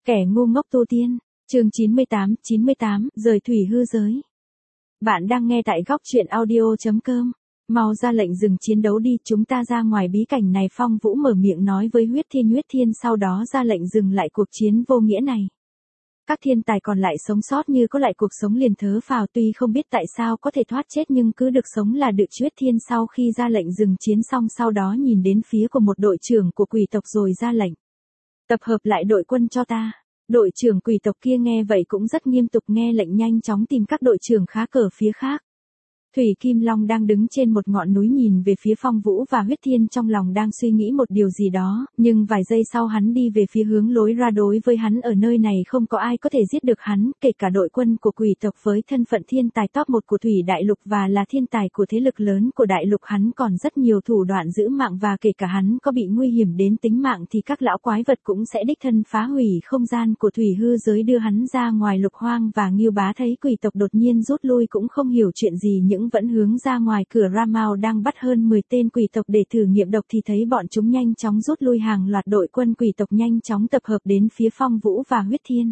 Kẻ ngu ngốc tu tiên, chương 98, rời thủy hư giới. Bạn đang nghe tại góc truyện audio.com. Mau ra lệnh dừng chiến đấu đi, chúng ta ra ngoài bí cảnh này. Phong Vũ mở miệng nói với Huyết Thiên, sau đó ra lệnh dừng lại cuộc chiến vô nghĩa này. Các thiên tài còn lại sống sót như có lại cuộc sống liền thớ phào, tuy không biết tại sao có thể thoát chết nhưng cứ được sống là được. Huyết Thiên sau khi ra lệnh dừng chiến xong sau đó nhìn đến phía của một đội trưởng của quỷ tộc rồi ra lệnh. Tập hợp lại đội quân cho ta. Đội trưởng quỷ tộc kia nghe vậy cũng rất nghiêm túc, nghe lệnh nhanh chóng tìm các đội trưởng khá cờ phía khác. Thủy Kim Long đang đứng trên một ngọn núi nhìn về phía Phong Vũ và Huyết Thiên, trong lòng đang suy nghĩ một điều gì đó, nhưng vài giây sau hắn đi về phía hướng lối ra. Đối với hắn ở nơi này không có ai có thể giết được hắn, kể cả đội quân của quỷ tộc với thân phận thiên tài top 1 của Thủy Đại Lục và là thiên tài của thế lực lớn của Đại Lục. Hắn còn rất nhiều thủ đoạn giữ mạng và kể cả hắn có bị nguy hiểm đến tính mạng thì các lão quái vật cũng sẽ đích thân phá hủy không gian của thủy hư giới đưa hắn ra ngoài lục hoang. Và Ngưu Bá thấy quỷ tộc đột nhiên rút lui cũng không hiểu chuyện gì, những vẫn hướng ra ngoài cửa. Ramao đang bắt hơn 10 tên quỷ tộc để thử nghiệm độc thì thấy bọn chúng nhanh chóng rút lui, hàng loạt đội quân quỷ tộc nhanh chóng tập hợp đến phía Phong Vũ và Huyết Thiên.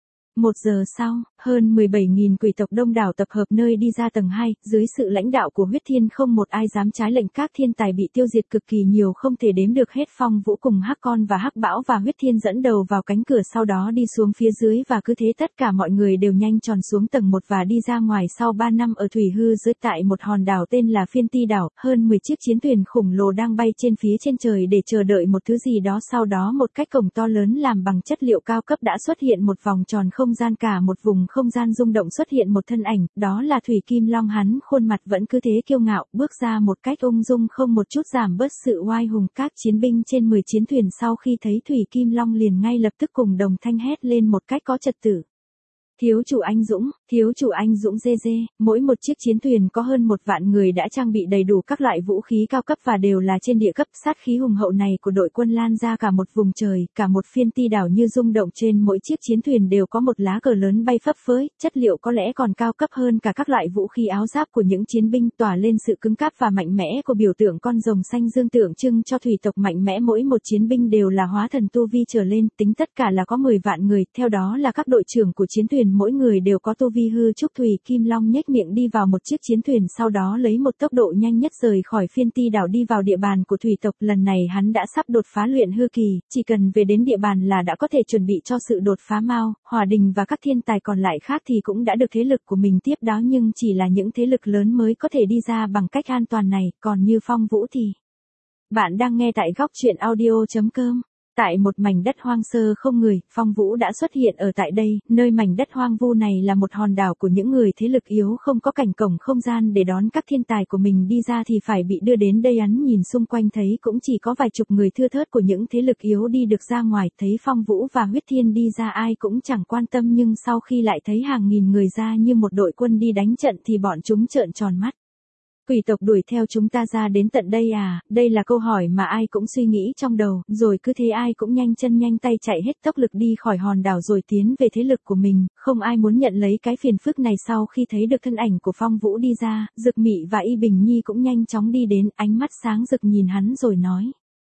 1 giờ sau, hơn 17.000 quỷ tộc đông đảo tập hợp nơi đi ra tầng 2, dưới sự lãnh đạo của Huyết Thiên không một ai dám trái lệnh. Các thiên tài bị tiêu diệt cực kỳ nhiều, không thể đếm được hết. Phong Vũ cùng Hắc Con và Hắc Bão và Huyết Thiên dẫn đầu vào cánh cửa, sau đó đi xuống phía dưới và cứ thế tất cả mọi người đều nhanh tròn xuống tầng 1 và đi ra ngoài. Sau 3 năm ở thủy hư giới tại một hòn đảo tên là Phiên Ti đảo, hơn 10 chiếc chiến thuyền khổng lồ đang bay trên phía trên trời để chờ đợi một thứ gì đó. Sau đó một cái cổng to lớn làm bằng chất liệu cao cấp đã xuất hiện một vòng tròn không gian, cả một vùng không gian rung động, xuất hiện một thân ảnh, đó là Thủy Kim Long. Hắn khuôn mặt vẫn cứ thế kiêu ngạo, bước ra một cách ung dung không một chút giảm bớt sự oai hùng. Các chiến binh trên 10 chiến thuyền sau khi thấy Thủy Kim Long liền ngay lập tức cùng đồng thanh hét lên một cách có trật tự. Thiếu chủ anh Dũng dê. Mỗi một chiếc chiến thuyền có hơn 1 vạn người đã trang bị đầy đủ các loại vũ khí cao cấp và đều là trên địa cấp. Sát khí hùng hậu này của đội quân lan ra cả một vùng trời, cả một Phiên Ti đảo như rung động. Trên mỗi chiếc chiến thuyền đều có một lá cờ lớn bay phấp phới, chất liệu có lẽ còn cao cấp hơn cả các loại vũ khí áo giáp của những chiến binh, tỏa lên sự cứng cáp và mạnh mẽ của biểu tượng con rồng xanh dương tượng trưng cho thủy tộc mạnh mẽ. Mỗi một chiến binh đều là hóa thần tu vi trở lên, tính tất cả là có 10 vạn người. Theo đó là các đội trưởng của chiến thuyền, mỗi người đều có tu vi hư trúc. Thủy Kim Long nhếch miệng đi vào một chiếc chiến thuyền, sau đó lấy một tốc độ nhanh nhất rời khỏi Phiên Ti đảo đi vào địa bàn của thủy tộc. Lần này hắn đã sắp đột phá luyện hư kỳ, chỉ cần về đến địa bàn là đã có thể chuẩn bị cho sự đột phá. Mao, Hòa Đình và các thiên tài còn lại khác thì cũng đã được thế lực của mình tiếp đón, nhưng chỉ là những thế lực lớn mới có thể đi ra bằng cách an toàn này, còn như Phong Vũ thì... Bạn đang nghe tại góc truyện audio.com. Tại một mảnh đất hoang sơ không người, Phong Vũ đã xuất hiện ở tại đây. Nơi mảnh đất hoang vu này là một hòn đảo của những người thế lực yếu, không có cảnh cổng không gian để đón các thiên tài của mình đi ra thì phải bị đưa đến đây. Hắn nhìn xung quanh thấy cũng chỉ có vài chục người thưa thớt của những thế lực yếu đi được ra ngoài. Thấy Phong Vũ và Huyết Thiên đi ra ai cũng chẳng quan tâm, nhưng sau khi lại thấy hàng nghìn người ra như một đội quân đi đánh trận thì bọn chúng trợn tròn mắt. Quỷ tộc đuổi theo chúng ta ra đến tận đây à? Đây là câu hỏi mà ai cũng suy nghĩ trong đầu, rồi cứ thế ai cũng nhanh chân nhanh tay chạy hết tốc lực đi khỏi hòn đảo rồi tiến về thế lực của mình, không ai muốn nhận lấy cái phiền phức này. Sau khi thấy được thân ảnh của Phong Vũ đi ra, Dực Mị và Y Bình Nhi cũng nhanh chóng đi đến, ánh mắt sáng rực nhìn hắn rồi nói.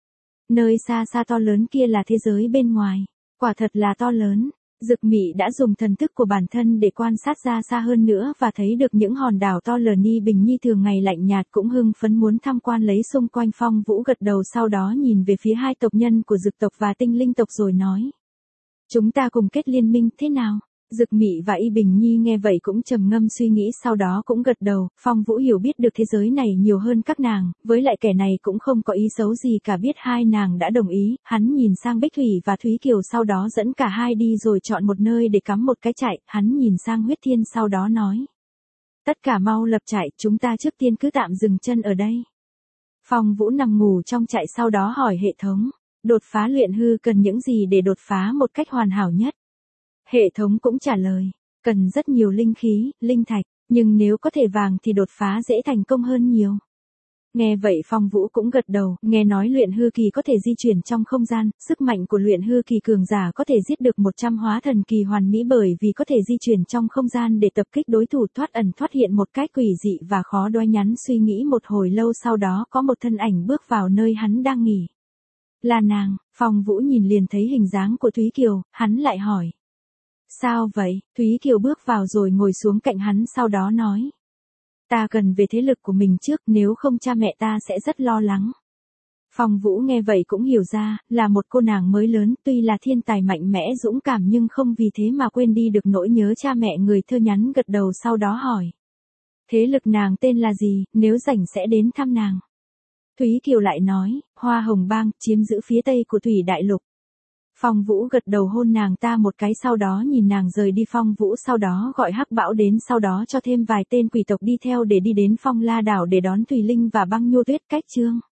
Nơi xa xa to lớn kia là thế giới bên ngoài, quả thật là to lớn. Dực Mị đã dùng thần thức của bản thân để quan sát ra xa hơn nữa và thấy được những hòn đảo to lớn. Y Bình Nhi thường ngày lạnh nhạt cũng hưng phấn muốn tham quan lấy xung quanh. Phong Vũ gật đầu, sau đó nhìn về phía hai tộc nhân của Dực tộc và Tinh Linh tộc rồi nói. Chúng ta cùng kết liên minh thế nào? Dực Mị và Y Bình Nhi nghe vậy cũng trầm ngâm suy nghĩ, sau đó cũng gật đầu. Phong Vũ hiểu biết được thế giới này nhiều hơn các nàng, với lại kẻ này cũng không có ý xấu gì cả. Biết hai nàng đã đồng ý, hắn nhìn sang Bích Thủy và Thúy Kiều, sau đó dẫn cả hai đi rồi chọn một nơi để cắm một cái trại. Hắn nhìn sang Huyết Thiên sau đó nói. Tất cả mau lập trại, chúng ta trước tiên cứ tạm dừng chân ở đây. Phong Vũ nằm ngủ trong trại, sau đó hỏi hệ thống. Đột phá luyện hư cần những gì để đột phá một cách hoàn hảo nhất? Hệ thống cũng trả lời, cần rất nhiều linh khí, linh thạch, nhưng nếu có thể vàng thì đột phá dễ thành công hơn nhiều. Nghe vậy Phong Vũ cũng gật đầu, nghe nói luyện hư kỳ có thể di chuyển trong không gian, sức mạnh của luyện hư kỳ cường giả có thể giết được 100 hóa thần kỳ hoàn mỹ, bởi vì có thể di chuyển trong không gian để tập kích đối thủ, thoát ẩn thoát hiện một cách quỷ dị và khó đoán. Nhắn suy nghĩ một hồi lâu, sau đó có một thân ảnh bước vào nơi hắn đang nghỉ. Là nàng. Phong Vũ nhìn liền thấy hình dáng của Thúy Kiều, hắn lại hỏi. Sao vậy? Thúy Kiều bước vào rồi ngồi xuống cạnh hắn sau đó nói. Ta cần về thế lực của mình trước, nếu không cha mẹ ta sẽ rất lo lắng. Phong Vũ nghe vậy cũng hiểu ra, là một cô nàng mới lớn, tuy là thiên tài mạnh mẽ dũng cảm nhưng không vì thế mà quên đi được nỗi nhớ cha mẹ. Người thơ nhắn gật đầu sau đó hỏi. Thế lực nàng tên là gì, nếu rảnh sẽ đến thăm nàng. Thúy Kiều lại nói, Hoa Hồng Bang, chiếm giữ phía tây của Thủy Đại Lục. Phong Vũ gật đầu hôn nàng ta một cái sau đó nhìn nàng rời đi. Phong Vũ sau đó gọi Hắc Bão đến, sau đó cho thêm vài tên quỷ tộc đi theo để đi đến Phong La Đảo để đón Thùy Linh và Băng Nhô Tuyết. Cách chương